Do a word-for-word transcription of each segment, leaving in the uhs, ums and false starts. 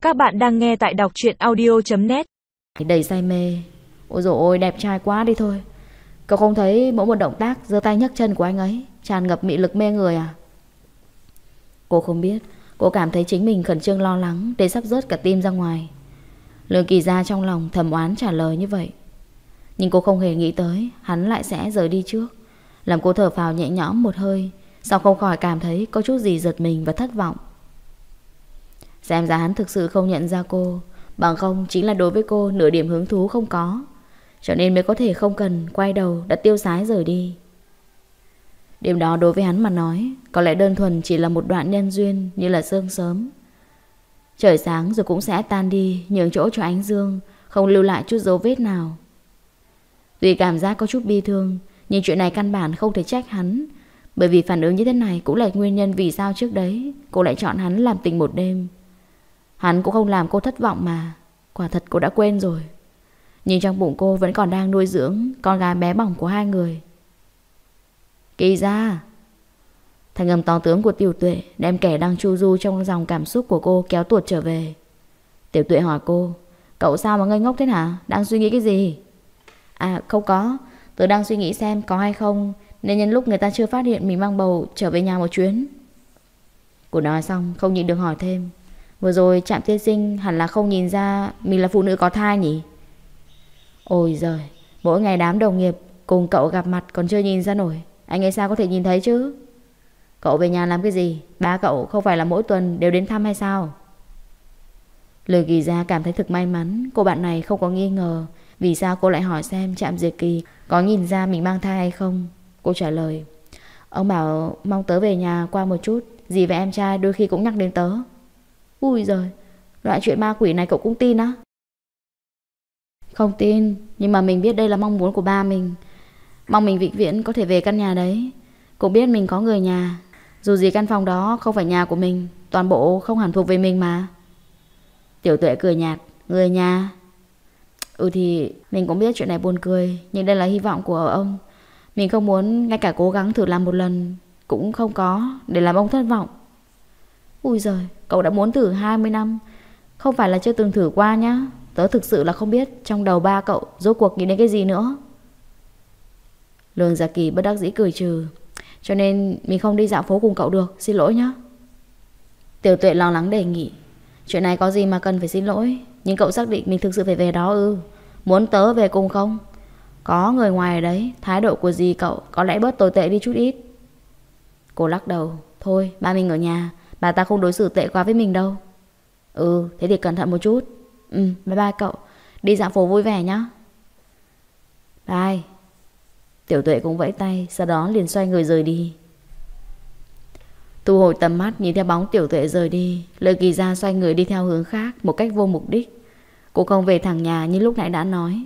Các bạn đang nghe tại đọc truyện audio chấm net. Đầy say mê. Ôi dồi ôi, đẹp trai quá đi thôi. Cậu không thấy mỗi một động tác giơ tay nhấc chân của anh ấy tràn ngập mị lực mê người à? Cô không biết. Cô cảm thấy chính mình khẩn trương lo lắng đến sắp rớt cả tim ra ngoài. Lương Kỳ Gia trong lòng thầm oán trả lời như vậy. Nhưng cô không hề nghĩ tới hắn lại sẽ rời đi trước, làm cô thở phào nhẹ nhõm một hơi. Sau không khỏi cảm thấy có chút gì giật mình và thất vọng. Xem ra hắn thực sự không nhận ra cô, bằng không chính là đối với cô nửa điểm hứng thú không có, cho nên mới có thể không cần quay đầu đã tiêu sái rời đi. Đêm đó đối với hắn mà nói có lẽ đơn thuần chỉ là một đoạn nhân duyên như là sương sớm. Trời sáng rồi cũng sẽ tan đi, nhường chỗ cho ánh dương, không lưu lại chút dấu vết nào. Tuy cảm giác có chút bi thương, nhưng chuyện này căn bản không thể trách hắn, bởi vì phản ứng như thế này cũng là nguyên nhân vì sao trước đấy cô lại chọn hắn làm tình một đêm. Hắn cũng không làm cô thất vọng mà. Quả thật cô đã quên rồi. Nhưng trong bụng cô vẫn còn đang nuôi dưỡng con gái bé bỏng của hai người. Kỳ Gia. Thanh âm to tướng của Tiểu Tuệ đem kẻ đang chu du trong dòng cảm xúc của cô kéo tuột trở về. Tiểu Tuệ hỏi cô: Cậu sao mà ngây ngốc thế hả? Đang suy nghĩ cái gì? À không có, tớ đang suy nghĩ xem có hay không nên nhân lúc người ta chưa phát hiện mình mang bầu trở về nhà một chuyến. Cô nói xong không nhịn được hỏi thêm: Vừa rồi Trạm tiên sinh hẳn là không nhìn ra mình là phụ nữ có thai nhỉ? Ôi giời, mỗi ngày đám đồng nghiệp cùng cậu gặp mặt còn chưa nhìn ra nổi, anh ấy sao có thể nhìn thấy chứ? Cậu về nhà làm cái gì? Ba cậu không phải là mỗi tuần đều đến thăm hay sao? Lương Kỳ Gia cảm thấy thực may mắn cô bạn này không có nghi ngờ vì sao cô lại hỏi xem Trạm Diệt Kỳ có nhìn ra mình mang thai hay không. Cô trả lời: Ông bảo mong tớ về nhà qua một chút, dì và em trai đôi khi cũng nhắc đến tớ. Ui giời, loại chuyện ma quỷ này cậu cũng tin á? Không tin, nhưng mà mình biết đây là mong muốn của ba mình. Mong mình vĩnh viễn có thể về căn nhà đấy. Cũng biết mình có người nhà, dù gì căn phòng đó không phải nhà của mình, toàn bộ không hẳn thuộc về mình mà. Tiểu Tuệ cười nhạt: Người nhà? Ừ thì mình cũng biết chuyện này buồn cười, nhưng đây là hy vọng của ông. Mình không muốn ngay cả cố gắng thử làm một lần cũng không có để làm ông thất vọng. Ui giời, cậu đã muốn thử hai mươi năm, không phải là chưa từng thử qua nhá. Tớ thực sự là không biết trong đầu ba cậu rốt cuộc nghĩ đến cái gì nữa. Lương Gia Kỳ bất đắc dĩ cười trừ: Cho nên mình không đi dạo phố cùng cậu được, xin lỗi nhá. Tiểu Tuệ lo lắng đề nghị: Chuyện này có gì mà cần phải xin lỗi, nhưng cậu xác định mình thực sự phải về đó ư? Muốn tớ về cùng không? Có người ngoài ở đấy, thái độ của dì cậu có lẽ bớt tồi tệ đi chút ít. Cô lắc đầu: Thôi, ba mình ở nhà, bà ta không đối xử tệ quá với mình đâu. Ừ, thế thì cẩn thận một chút. Ừ, bye bye cậu, đi dạo phố vui vẻ nhá. Bye. Tiểu Tuệ cũng vẫy tay, sau đó liền xoay người rời đi. Thu hồi tầm mắt nhìn theo bóng Tiểu Tuệ rời đi, Lương Kỳ Gia xoay người đi theo hướng khác một cách vô mục đích. Cô không về thẳng nhà như lúc nãy đã nói.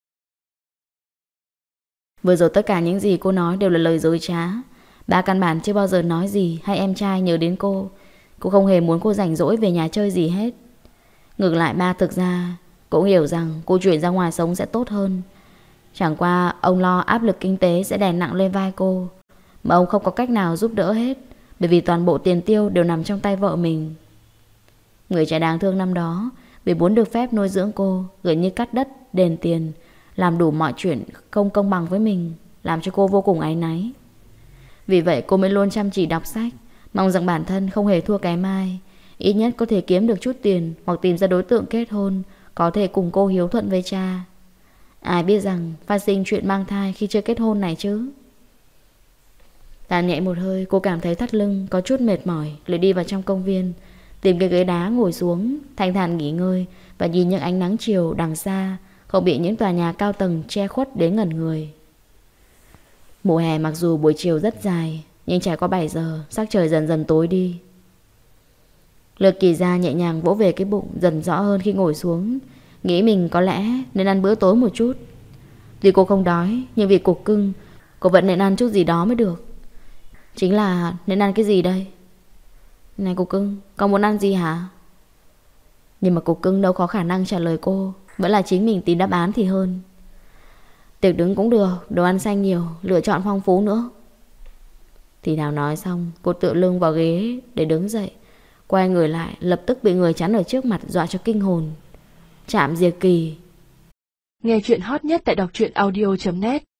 Vừa rồi tất cả những gì cô nói đều là lời dối trá. Ba căn bản chưa bao giờ nói gì hay em trai nhớ đến cô. Cô không hề muốn cô rảnh rỗi về nhà chơi gì hết. Ngược lại ba thực ra cũng hiểu rằng cô chuyển ra ngoài sống sẽ tốt hơn. Chẳng qua ông lo áp lực kinh tế sẽ đè nặng lên vai cô, mà ông không có cách nào giúp đỡ hết, bởi vì toàn bộ tiền tiêu đều nằm trong tay vợ mình. Người cha đáng thương năm đó vì muốn được phép nuôi dưỡng cô, gần như cắt đất, đền tiền, làm đủ mọi chuyện không công bằng với mình, làm cho cô vô cùng áy náy. Vì vậy cô mới luôn chăm chỉ đọc sách, mong rằng bản thân không hề thua cái Mai, ít nhất có thể kiếm được chút tiền hoặc tìm ra đối tượng kết hôn có thể cùng cô hiếu thuận với cha. Ai biết rằng phát sinh chuyện mang thai khi chưa kết hôn này chứ. Tàn nhẹ một hơi, cô cảm thấy thắt lưng có chút mệt mỏi, lại đi vào trong công viên, tìm cái ghế đá ngồi xuống, thanh thản nghỉ ngơi và nhìn những ánh nắng chiều đằng xa, không bị những tòa nhà cao tầng che khuất đến ngẩn người. Mùa hè mặc dù buổi chiều rất dài, nhưng trải qua bảy giờ, sắc trời dần dần tối đi. Lương Kỳ Gia nhẹ nhàng vỗ về cái bụng dần rõ hơn khi ngồi xuống, nghĩ mình có lẽ nên ăn bữa tối một chút. Tuy cô không đói, nhưng vì cục cưng, cô vẫn nên ăn chút gì đó mới được. Chính là nên ăn cái gì đây? Này cục cưng, con muốn ăn gì hả? Nhưng mà cục cưng đâu có khả năng trả lời cô, vẫn là chính mình tìm đáp án thì hơn. Tiệc đứng cũng được, đồ ăn xanh nhiều, lựa chọn phong phú nữa. Thì Thảo nói xong, cô tựa lưng vào ghế để đứng dậy. Quay người lại, lập tức bị người chắn ở trước mặt dọa cho kinh hồn. Trạm Diệt Kỳ. Nghe chuyện hot nhất tại đọc truyện audio chấm net.